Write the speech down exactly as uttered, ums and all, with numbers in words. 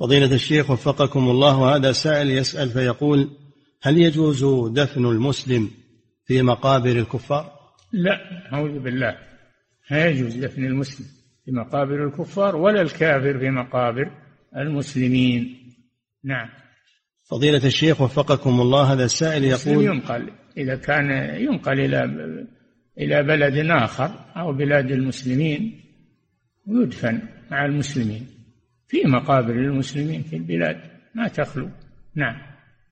فضيلة الشيخ وفقكم الله، هذا سائل يسأل فيقول: هل يجوز دفن المسلم في مقابر الكفار؟ لا، أعوذ بالله، لا يجوز دفن المسلم في مقابر الكفار ولا الكافر في مقابر المسلمين. نعم. فضيلة الشيخ وفقكم الله، هذا السائل يقول: ينقل إذا كان ينقل إلى إلى بلد آخر أو بلاد المسلمين ويدفن مع المسلمين في مقابر المسلمين في البلاد، ما تخلو. نعم.